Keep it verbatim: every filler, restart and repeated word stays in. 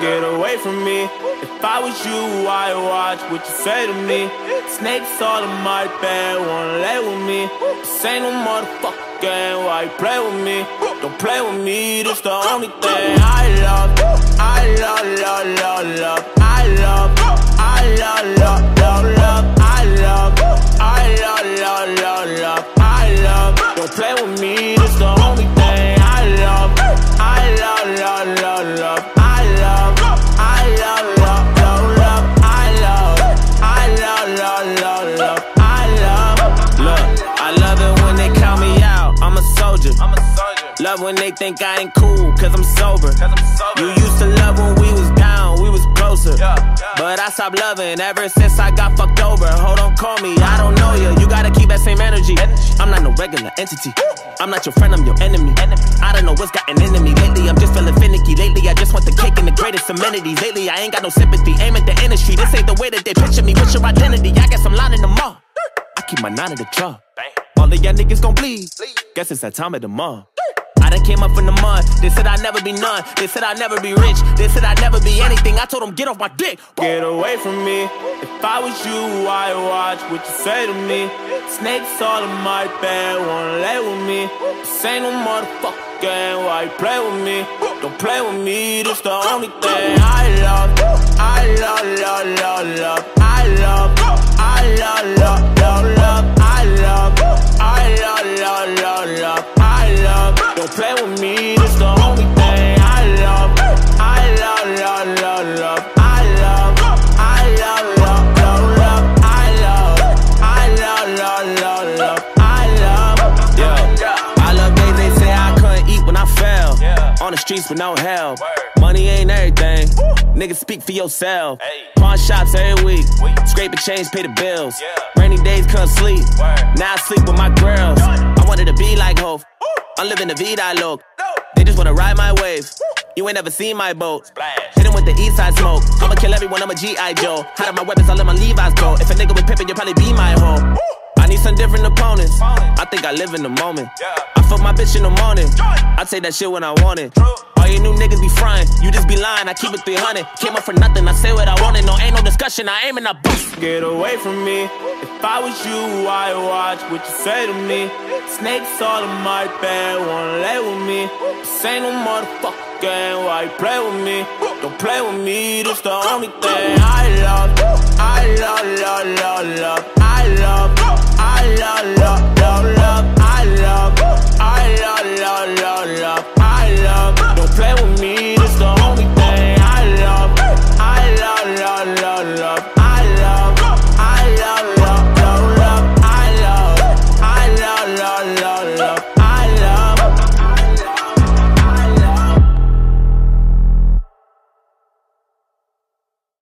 Get away from me. If I was you, I'd watch what you say to me. Snakes all in my bed, wanna lay with me. This ain't no motherfucking game, why you play with me? Don't play with me, this the only thing I love. I love, love, love, love. I love, I love, love, love, love. I love, I love, love, love, love. I love, don't play with me, this the only thing I love. I love, love, love, love. I love, I love, love, love, love. I love, I love, love, love, love. I love, look, I love it when they count me out. I'm a soldier. I'm a soldier. Love when they think I ain't cool, cause I'm sober. Cause I'm sober. You used to love when we was down, we was closer. Yeah, yeah. But I stopped loving ever since I got fucked over. Hold on, call me, I don't know you. You gotta keep that same energy. I'm not no regular entity. I'm not your friend, I'm your enemy. I don't know what's gotten into me. Lately, I'm just feeling finicky. Lately, I just want the cake and the greatest amenities. Lately, I ain't got no sympathy. Aim at the industry. This ain't the way that they picture me. What's your identity? I guess I'm lining them up. I keep my nine at the jaw. All of y'all niggas gon' bleed. Guess it's that time of the month. I done came up from the mud. They said I'd never be none. They said I'd never be rich. They said I'd never be anything. I told them get off my dick. Get away from me. If I was you, I'd watch what you say to me. Snakes all in my bed, wanna lay with me. This ain't no motherfucking game, why you play with me? Don't play with me, this the only thing I love. I love, love, love, love. I love, I love, love, love, love. I love, I love, love, love, love. I love, don't play with me, this the only thing I love. I love, love, love, love. I love, I love, love, love, love. I love, I love, love, love, love. I love, yeah. I love days they say I couldn't eat when I fell. On the streets with no help. Money ain't everything. Niggas speak for yourself. Pawn shops every week. Scrape a change, pay the bills. Rainy days couldn't sleep. Now I sleep with my girls. I wanted to be like Hov. I'm living the vida loc. They just wanna ride my wave. You ain't never seen my boat. Hit him with the east side smoke. I'ma kill everyone, I'm a G I Joe. Hide my weapons, I let my Levi's go. If a nigga was pimpin', you'll probably be my hoe. I need some different opponents. I think I live in the moment. I fuck my bitch in the morning. I take that shit when I want it. All you new niggas be frying, you just be lying. I keep it three hundred. Came up for nothing, I say what I wanted. No, ain't no discussion, I aim and I bust. Get away from me. If I was you, I'd watch what you say to me. Snakes all in my bed, wanna lay with me. This ain't no motherfucking game, why you play with me? Don't play with me, this the only thing I love.